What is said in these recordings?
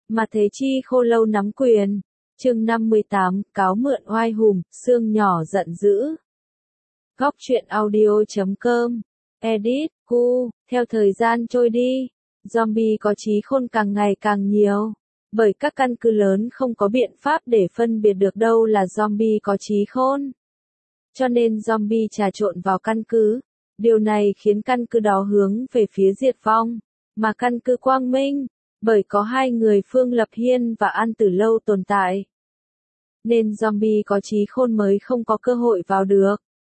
Mà Thế Chi khô lâu nắm quyền. Chương 58, cáo mượn oai hùng, xương nhỏ giận dữ. Góc truyện audio.com. Edit, cu, theo thời gian trôi đi, zombie có trí khôn càng ngày càng nhiều. Bởi các căn cứ lớn không có biện pháp để phân biệt được đâu là zombie có trí khôn. Cho nên zombie trà trộn vào căn cứ. Điều này khiến căn cứ đó hướng về phía diệt vong. Mà căn cứ Quang Minh, bởi có hai người Phương Lập Hiên và An Tử Lâu tồn tại, nên zombie có trí khôn mới không có cơ hội vào được.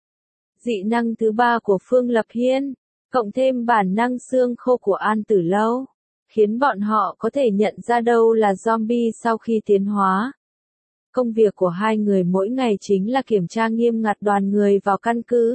Dị năng thứ ba của Phương Lập Hiên, cộng thêm bản năng xương khô của An Tử Lâu, khiến bọn họ có thể nhận ra đâu là zombie sau khi tiến hóa. Công việc của hai người mỗi ngày chính là kiểm tra nghiêm ngặt đoàn người vào căn cứ.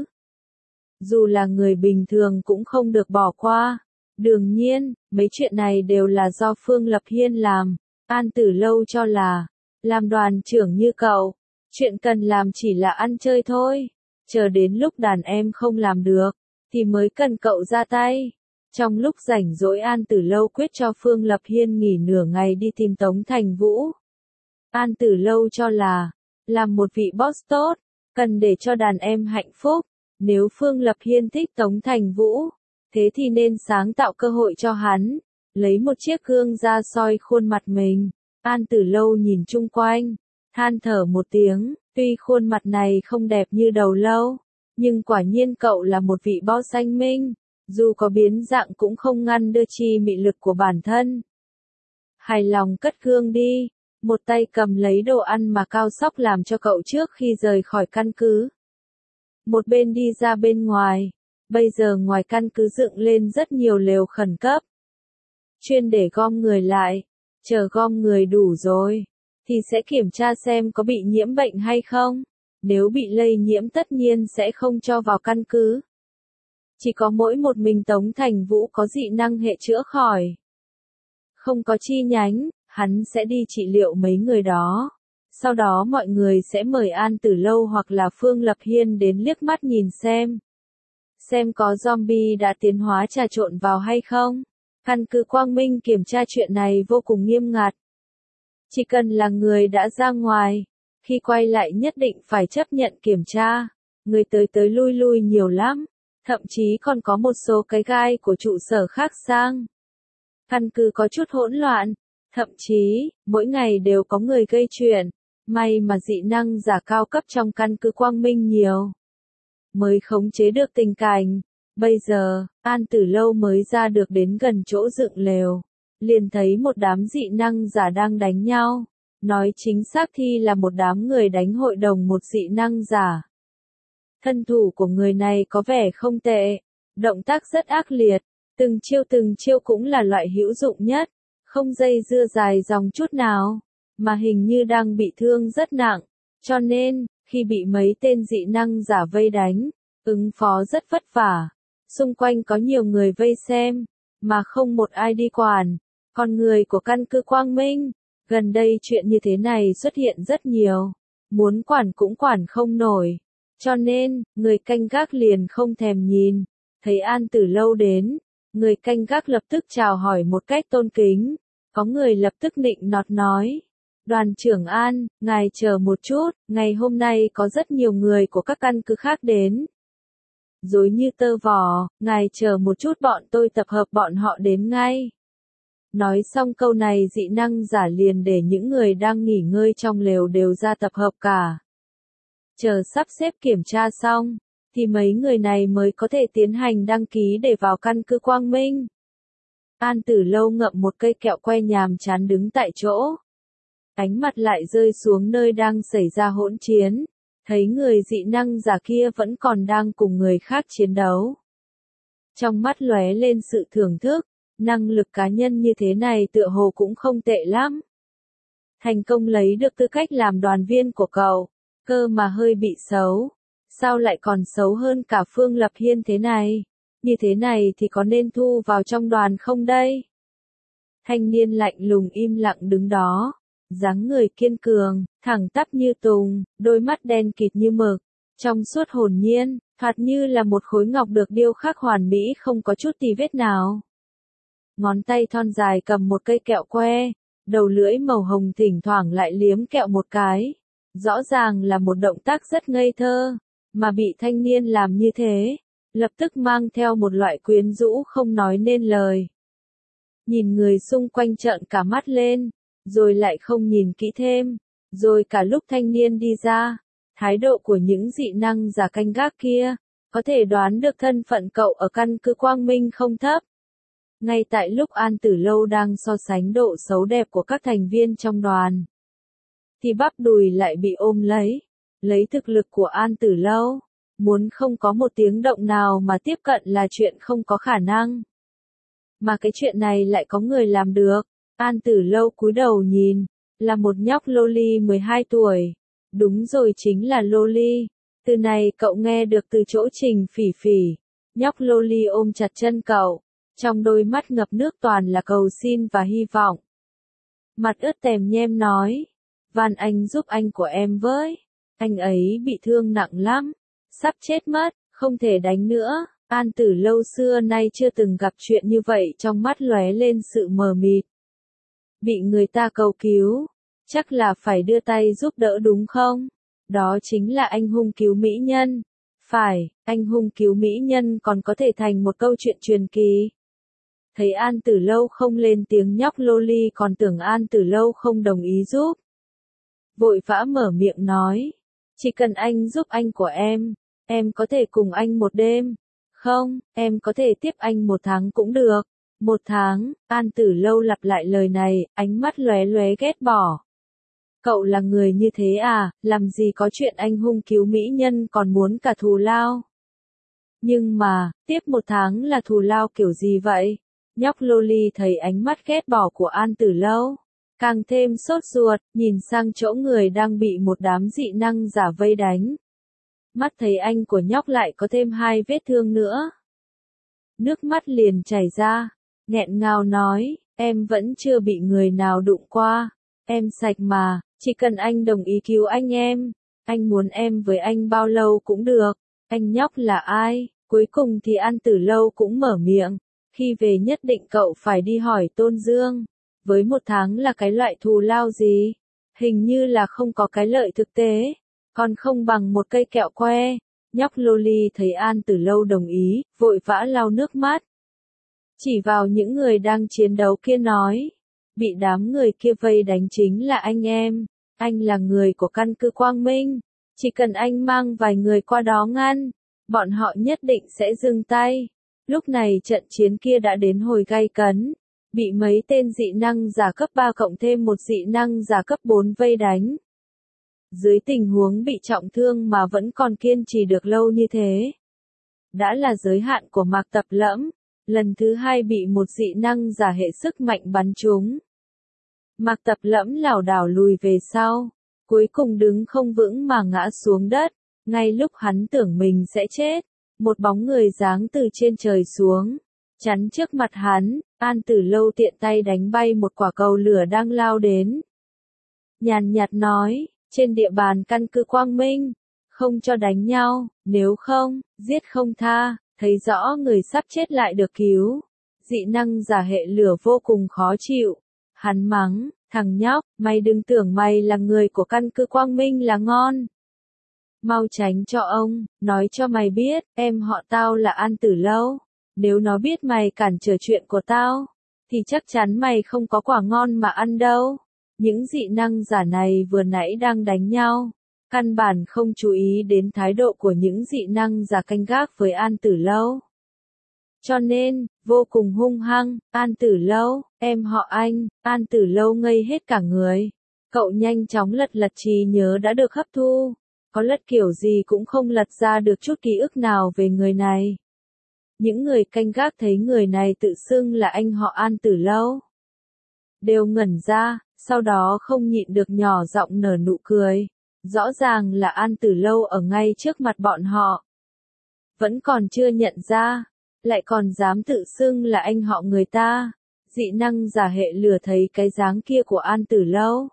Dù là người bình thường cũng không được bỏ qua. Đương nhiên, mấy chuyện này đều là do Phương Lập Hiên làm. An Tử Lâu cho là, làm đoàn trưởng như cậu, chuyện cần làm chỉ là ăn chơi thôi. Chờ đến lúc đàn em không làm được, thì mới cần cậu ra tay. Trong lúc rảnh rỗi An Tử Lâu quyết cho Phương Lập Hiên nghỉ nửa ngày đi tìm Tống Thành Vũ. An Tử Lâu cho là, làm một vị boss tốt, cần để cho đàn em hạnh phúc. Nếu Phương Lập Hiên thích Tống Thành Vũ, thế thì nên sáng tạo cơ hội cho hắn, lấy một chiếc gương ra soi khuôn mặt mình. An Tử Lâu nhìn chung quanh, than thở một tiếng, tuy khuôn mặt này không đẹp như đầu lâu, nhưng quả nhiên cậu là một vị boss anh minh, dù có biến dạng cũng không ngăn đưa chi mị lực của bản thân. Hài lòng cất gương đi, một tay cầm lấy đồ ăn mà Cao Sóc làm cho cậu trước khi rời khỏi căn cứ. Một bên đi ra bên ngoài. Bây giờ ngoài căn cứ dựng lên rất nhiều lều khẩn cấp, chuyên để gom người lại. Chờ gom người đủ rồi, thì sẽ kiểm tra xem có bị nhiễm bệnh hay không. Nếu bị lây nhiễm tất nhiên sẽ không cho vào căn cứ. Chỉ có mỗi một mình Tống Thành Vũ có dị năng hệ chữa khỏi. Không có chi nhánh, hắn sẽ đi trị liệu mấy người đó. Sau đó mọi người sẽ mời An Tử Lâu hoặc là Phương Lập Hiên đến liếc mắt nhìn xem có zombie đã tiến hóa trà trộn vào hay không. Căn cứ Quang Minh kiểm tra chuyện này vô cùng nghiêm ngặt. Chỉ cần là người đã ra ngoài, khi quay lại nhất định phải chấp nhận kiểm tra. Người tới lui nhiều lắm, thậm chí còn có một số cái gai của trụ sở khác sang. Căn cứ có chút hỗn loạn, thậm chí, mỗi ngày đều có người gây chuyện. May mà dị năng giả cao cấp trong căn cứ Quang Minh nhiều, mới khống chế được tình cảnh. Bây giờ, An Tử Lâu mới ra được đến gần chỗ dựng lều, liền thấy một đám dị năng giả đang đánh nhau. Nói chính xác thì là một đám người đánh hội đồng một dị năng giả. Thân thủ của người này có vẻ không tệ, động tác rất ác liệt, từng chiêu cũng là loại hữu dụng nhất, không dây dưa dài dòng chút nào, mà hình như đang bị thương rất nặng, cho nên, khi bị mấy tên dị năng giả vây đánh, ứng phó rất vất vả. Xung quanh có nhiều người vây xem, mà không một ai đi quản. Con người của căn cứ Quang Minh, gần đây chuyện như thế này xuất hiện rất nhiều. Muốn quản cũng quản không nổi. Cho nên, người canh gác liền không thèm nhìn. Thấy An Tử Lâu đến, người canh gác lập tức chào hỏi một cách tôn kính. Có người lập tức nịnh nọt nói. Đoàn trưởng An, ngài chờ một chút, ngày hôm nay có rất nhiều người của các căn cứ khác đến. Dối như tơ vò, ngài chờ một chút bọn tôi tập hợp bọn họ đến ngay. Nói xong câu này dị năng giả liền để những người đang nghỉ ngơi trong lều đều ra tập hợp cả. Chờ sắp xếp kiểm tra xong, thì mấy người này mới có thể tiến hành đăng ký để vào căn cứ Quang Minh. An Tử Lâu ngậm một cây kẹo que nhàm chán đứng tại chỗ. Ánh mặt lại rơi xuống nơi đang xảy ra hỗn chiến. Thấy người dị năng giả kia vẫn còn đang cùng người khác chiến đấu. Trong mắt lóe lên sự thưởng thức, năng lực cá nhân như thế này tựa hồ cũng không tệ lắm. Thành công lấy được tư cách làm đoàn viên của cậu, cơ mà hơi bị xấu. Sao lại còn xấu hơn cả Phương Lập Hiên thế này? Như thế này thì có nên thu vào trong đoàn không đây? Thanh niên lạnh lùng im lặng đứng đó. Dáng người kiên cường, thẳng tắp như tùng, đôi mắt đen kịt như mực, trong suốt hồn nhiên, thoạt như là một khối ngọc được điêu khắc hoàn mỹ không có chút tì vết nào. Ngón tay thon dài cầm một cây kẹo que, đầu lưỡi màu hồng thỉnh thoảng lại liếm kẹo một cái. Rõ ràng là một động tác rất ngây thơ, mà bị thanh niên làm như thế, lập tức mang theo một loại quyến rũ không nói nên lời. Nhìn người xung quanh trợn cả mắt lên, rồi lại không nhìn kỹ thêm, rồi cả lúc thanh niên đi ra, thái độ của những dị năng giả canh gác kia, có thể đoán được thân phận cậu ở căn cứ Quang Minh không thấp. Ngay tại lúc An Tử Lâu đang so sánh độ xấu đẹp của các thành viên trong đoàn, thì bắp đùi lại bị ôm lấy thực lực của An Tử Lâu, muốn không có một tiếng động nào mà tiếp cận là chuyện không có khả năng. Mà cái chuyện này lại có người làm được. An Tử Lâu cúi đầu nhìn, là một nhóc loli 12 tuổi. Đúng rồi, chính là loli. Từ này cậu nghe được từ chỗ Trình Phỉ Phỉ. Nhóc loli ôm chặt chân cậu, trong đôi mắt ngập nước toàn là cầu xin và hy vọng. Mặt ướt tèm nhem nói, van anh giúp anh của em với. Anh ấy bị thương nặng lắm, sắp chết mất, không thể đánh nữa. An Tử Lâu xưa nay chưa từng gặp chuyện như vậy, trong mắt lóe lên sự mờ mịt. Bị người ta cầu cứu, chắc là phải đưa tay giúp đỡ đúng không? Đó chính là anh hùng cứu mỹ nhân. Phải, anh hùng cứu mỹ nhân còn có thể thành một câu chuyện truyền kỳ. Thấy An Tử Lâu không lên tiếng, nhóc loli còn tưởng An Tử Lâu không đồng ý giúp. Vội vã mở miệng nói, chỉ cần anh giúp anh của em có thể cùng anh một đêm. Không, em có thể tiếp anh 1 tháng cũng được. 1 tháng, An Tử Lâu lặp lại lời này, ánh mắt lóe lóe ghét bỏ. Cậu là người như thế à, làm gì có chuyện anh hùng cứu mỹ nhân còn muốn cả thù lao. Nhưng mà, tiếp 1 tháng là thù lao kiểu gì vậy? Nhóc loli thấy ánh mắt ghét bỏ của An Tử Lâu, càng thêm sốt ruột, nhìn sang chỗ người đang bị một đám dị năng giả vây đánh. Mắt thấy anh của nhóc lại có thêm 2 vết thương nữa. Nước mắt liền chảy ra, nghẹn ngào nói, em vẫn chưa bị người nào đụng qua, em sạch mà, chỉ cần anh đồng ý cứu anh muốn em với anh bao lâu cũng được. Anh nhóc là ai? Cuối cùng thì An Tử Lâu cũng mở miệng, khi về nhất định cậu phải đi hỏi Tôn Dương, với 1 tháng là cái loại thù lao gì? Hình như là không có cái lợi thực tế. Còn không bằng một cây kẹo que. Nhóc loli thấy An Tử Lâu đồng ý, vội vã lau nước mắt. Chỉ vào những người đang chiến đấu kia nói, bị đám người kia vây đánh chính là anh là người của căn cứ Quang Minh, chỉ cần anh mang vài người qua đó ngăn, bọn họ nhất định sẽ dừng tay. Lúc này trận chiến kia đã đến hồi gay cấn, bị mấy tên dị năng giả cấp 3 cộng thêm một dị năng giả cấp 4 vây đánh. Dưới tình huống bị trọng thương mà vẫn còn kiên trì được lâu như thế, đã là giới hạn của Mạc Tập Lẫm. Lần thứ 2 bị một dị năng giả hệ sức mạnh bắn trúng. Mạc Tập Lẫm lảo đảo lùi về sau, cuối cùng đứng không vững mà ngã xuống đất. Ngay lúc hắn tưởng mình sẽ chết, một bóng người giáng từ trên trời xuống, chắn trước mặt hắn. An Tử Lâu tiện tay đánh bay một quả cầu lửa đang lao đến. Nhàn nhạt nói, trên địa bàn căn cứ Quang Minh, không cho đánh nhau, nếu không, giết không tha. Thấy rõ người sắp chết lại được cứu, dị năng giả hệ lửa vô cùng khó chịu. Hắn mắng, thằng nhóc, mày đừng tưởng mày là người của căn cứ Quang Minh là ngon. Mau tránh cho ông, nói cho mày biết, em họ tao là An Tử Lâu. Nếu nó biết mày cản trở chuyện của tao, thì chắc chắn mày không có quả ngon mà ăn đâu. Những dị năng giả này vừa nãy đang đánh nhau, căn bản không chú ý đến thái độ của những dị năng giả canh gác với An Tử Lâu. Cho nên, vô cùng hung hăng, An Tử Lâu, em họ anh. An Tử Lâu ngây hết cả người. Cậu nhanh chóng lật trí nhớ đã được hấp thu, có lật kiểu gì cũng không lật ra được chút ký ức nào về người này. Những người canh gác thấy người này tự xưng là anh họ An Tử Lâu, đều ngẩn ra, sau đó không nhịn được nhỏ giọng nở nụ cười. Rõ ràng là An Tử Lâu ở ngay trước mặt bọn họ, vẫn còn chưa nhận ra, lại còn dám tự xưng là anh họ người ta. Dị năng giả hệ lửa thấy cái dáng kia của An Tử Lâu,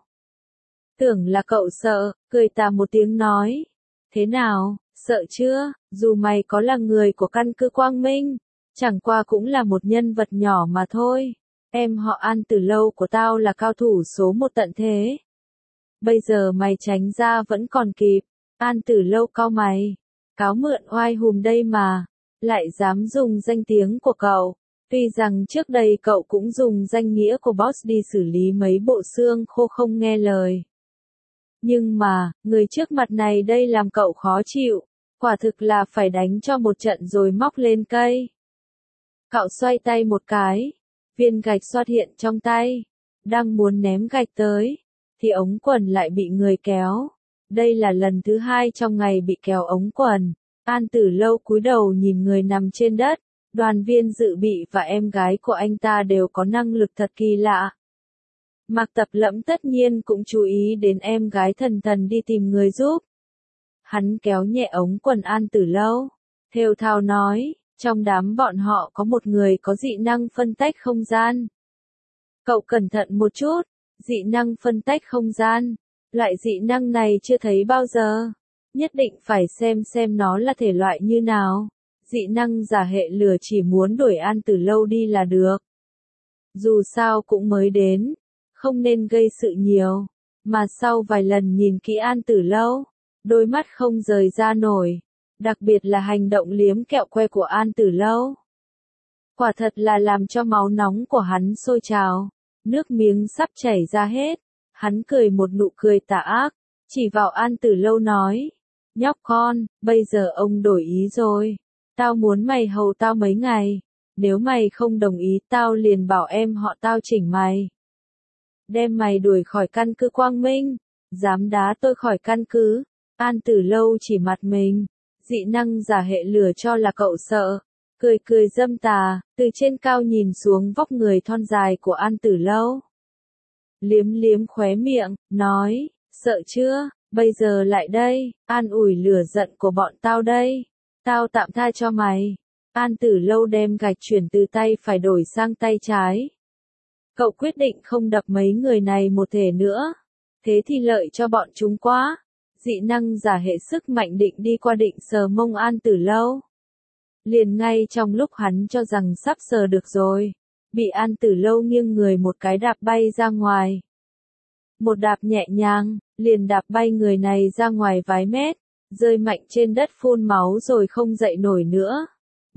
tưởng là cậu sợ, cười tà một tiếng nói, thế nào, sợ chưa? Dù mày có là người của căn cứ Quang Minh, chẳng qua cũng là một nhân vật nhỏ mà thôi. Em họ An từ lâu của tao là cao thủ số một tận thế. Bây giờ mày tránh ra vẫn còn kịp. An từ lâu cau mày. Cáo mượn oai hùm đây mà. Lại dám dùng danh tiếng của cậu. Tuy rằng trước đây cậu cũng dùng danh nghĩa của boss đi xử lý mấy bộ xương khô không nghe lời. Nhưng mà, người trước mặt này đây làm cậu khó chịu. Quả thực là phải đánh cho một trận rồi móc lên cây. Cậu xoay tay một cái. Viên gạch xuất hiện trong tay. Đang muốn ném gạch tới. Thì ống quần lại bị người kéo. Đây là lần thứ hai trong ngày bị kéo ống quần. An Tử Lâu cúi đầu nhìn người nằm trên đất. Đoàn viên dự bị và em gái của anh ta đều có năng lực thật kỳ lạ. Mạc Tập Lẫm tất nhiên cũng chú ý đến em gái thần thần đi tìm người giúp. Hắn kéo nhẹ ống quần An Tử Lâu. Thều thào nói, trong đám bọn họ có một người có dị năng phân tách không gian. Cậu cẩn thận một chút, dị năng phân tách không gian. Loại dị năng này chưa thấy bao giờ. Nhất định phải xem nó là thể loại như nào. Dị năng giả hệ lửa chỉ muốn đuổi An Tử Lâu đi là được. Dù sao cũng mới đến, không nên gây sự nhiều. Mà sau vài lần nhìn kỹ An Tử Lâu, đôi mắt không rời ra nổi. Đặc biệt là hành động liếm kẹo que của An Tử Lâu. Quả thật là làm cho máu nóng của hắn sôi trào. Nước miếng sắp chảy ra hết. Hắn cười một nụ cười tà ác, chỉ vào An Tử Lâu nói. Nhóc con, bây giờ ông đổi ý rồi. Tao muốn mày hầu tao mấy ngày. Nếu mày không đồng ý tao liền bảo em họ tao chỉnh mày. Đem mày đuổi khỏi căn cứ Quang Minh. Dám đá tôi khỏi căn cứ. An Tử Lâu chỉ mặt mình. Dị năng giả hệ lửa cho là cậu sợ. Cười dâm tà, từ trên cao nhìn xuống vóc người thon dài của An Tử Lâu. Liếm khóe miệng, nói, sợ chưa, bây giờ lại đây, an ủi lửa giận của bọn tao đây. Tao tạm tha cho mày. An Tử Lâu đem gạch chuyển từ tay phải đổi sang tay trái. Cậu quyết định không đập mấy người này một thể nữa. Thế thì lợi cho bọn chúng quá. Dị năng giả hệ sức mạnh định đi qua định sờ mông An Tử Lâu. Liền ngay trong lúc hắn cho rằng sắp sờ được rồi, bị An Tử Lâu nghiêng người một cái đạp bay ra ngoài. Một đạp nhẹ nhàng, liền đạp bay người này ra ngoài vài mét, rơi mạnh trên đất phun máu rồi không dậy nổi nữa.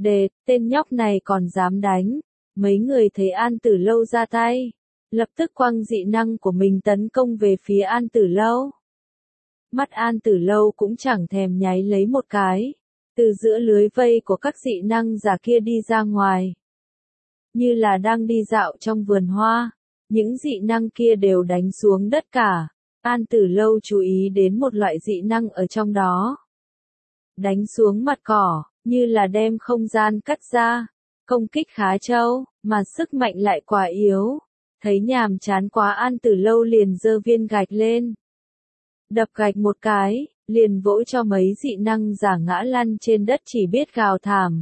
Tên nhóc này còn dám đánh. Mấy người thấy An Tử Lâu ra tay, lập tức quăng dị năng của mình tấn công về phía An Tử Lâu. Mắt An Tử Lâu cũng chẳng thèm nháy lấy một cái, từ giữa lưới vây của các dị năng giả kia đi ra ngoài. Như là đang đi dạo trong vườn hoa, những dị năng kia đều đánh xuống đất cả. An Tử Lâu chú ý đến một loại dị năng ở trong đó. Đánh xuống mặt cỏ, như là đem không gian cắt ra. Công kích khá trâu, mà sức mạnh lại quá yếu. Thấy nhàm chán quá An Tử Lâu liền giơ viên gạch lên. Đập gạch một cái, liền vỗ cho mấy dị năng giả ngã lăn trên đất chỉ biết gào thảm.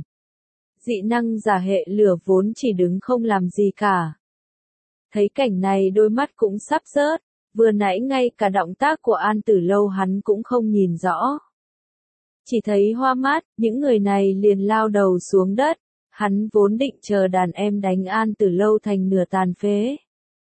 Dị năng giả hệ lửa vốn chỉ đứng không làm gì cả. Thấy cảnh này đôi mắt cũng sắp rớt, vừa nãy ngay cả động tác của An Tử Lâu hắn cũng không nhìn rõ. Chỉ thấy hoa mắt, những người này liền lao đầu xuống đất. Hắn vốn định chờ đàn em đánh An Tử Lâu thành nửa tàn phế.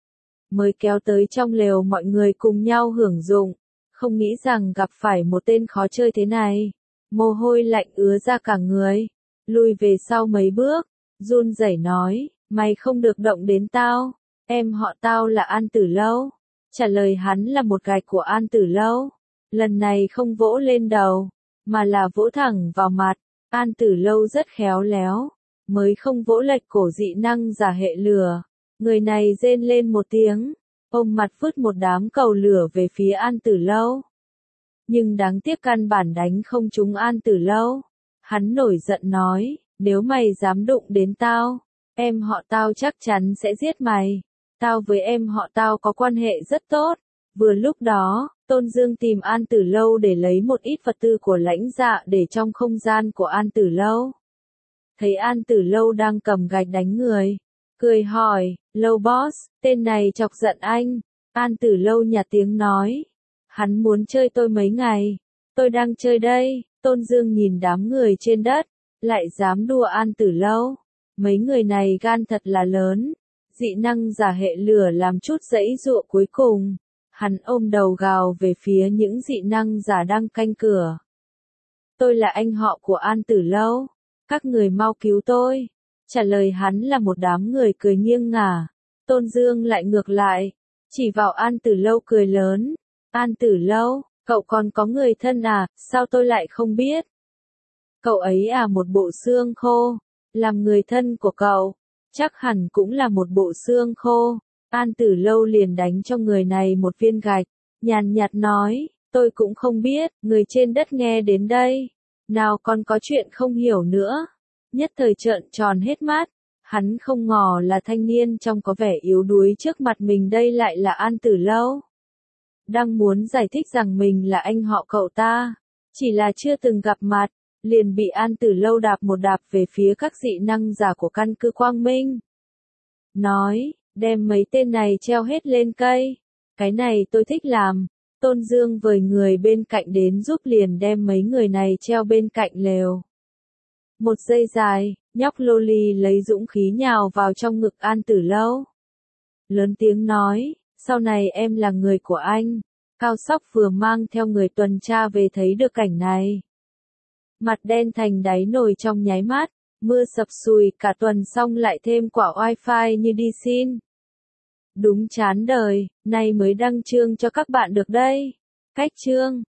Mới kéo tới trong lều mọi người cùng nhau hưởng dụng. Không nghĩ rằng gặp phải một tên khó chơi thế này. Mồ hôi lạnh ứa ra cả người. Lùi về sau mấy bước. Run rẩy nói, mày không được động đến tao. Em họ tao là An Tử Lâu. Trả lời hắn là một gạch của An Tử Lâu. Lần này không vỗ lên đầu, mà là vỗ thẳng vào mặt. An Tử Lâu rất khéo léo. Mới không vỗ lệch cổ dị năng giả hệ lửa. Người này rên lên một tiếng, ôm mặt vứt một đám cầu lửa về phía An Tử Lâu. Nhưng đáng tiếc căn bản đánh không trúng An Tử Lâu. Hắn nổi giận nói, nếu mày dám đụng đến tao, em họ tao chắc chắn sẽ giết mày. Tao với em họ tao có quan hệ rất tốt. Vừa lúc đó, Tôn Dương tìm An Tử Lâu để lấy một ít vật tư của lãnh dạ để trong không gian của An Tử Lâu. Thấy An Tử Lâu đang cầm gạch đánh người, cười hỏi, Lâu boss, tên này chọc giận anh. An Tử Lâu nhạt tiếng nói, hắn muốn chơi tôi mấy ngày, tôi đang chơi đây. Tôn Dương nhìn đám người trên đất, lại dám đùa An Tử Lâu. Mấy người này gan thật là lớn, Dị năng giả hệ lửa làm chút giãy giụa cuối cùng. Hắn ôm đầu gào về phía những dị năng giả đang canh cửa. Tôi là anh họ của An Tử Lâu. Các người mau cứu tôi. Trả lời hắn là một đám người cười nghiêng ngả. Tôn Dương lại ngược lại. Chỉ vào An Tử Lâu cười lớn. An Tử Lâu, cậu còn có người thân à, sao tôi lại không biết? Cậu ấy à, một bộ xương khô. Làm người thân của cậu, chắc hẳn cũng là một bộ xương khô. An Tử Lâu liền đánh cho người này một viên gạch. Nhàn nhạt nói, tôi cũng không biết, người trên đất nghe đến đây. Nào còn có chuyện không hiểu nữa. Nhất thời trợn tròn hết mắt. Hắn không ngờ là thanh niên trông có vẻ yếu đuối trước mặt mình đây lại là An Tử Lâu. Đang muốn giải thích rằng mình là anh họ cậu ta, chỉ là chưa từng gặp mặt, liền bị An Tử Lâu đạp một đạp về phía các dị năng giả của căn cứ Quang Minh. Nói, đem mấy tên này treo hết lên cây. Cái này tôi thích làm. Tôn Dương vời người bên cạnh đến giúp liền đem mấy người này treo bên cạnh lều. Một giây dài, nhóc Loli lấy dũng khí nhào vào trong ngực An Tử Lâu. Lớn tiếng nói, sau này em là người của anh. Cao Sóc vừa mang theo người tuần tra về thấy được cảnh này. Mặt đen thành đáy nồi trong nháy mắt, mưa sập sùi cả tuần xong lại thêm quả wifi như đi xin. Đúng chán đời, nay mới đăng chương cho các bạn được đây. Cách chương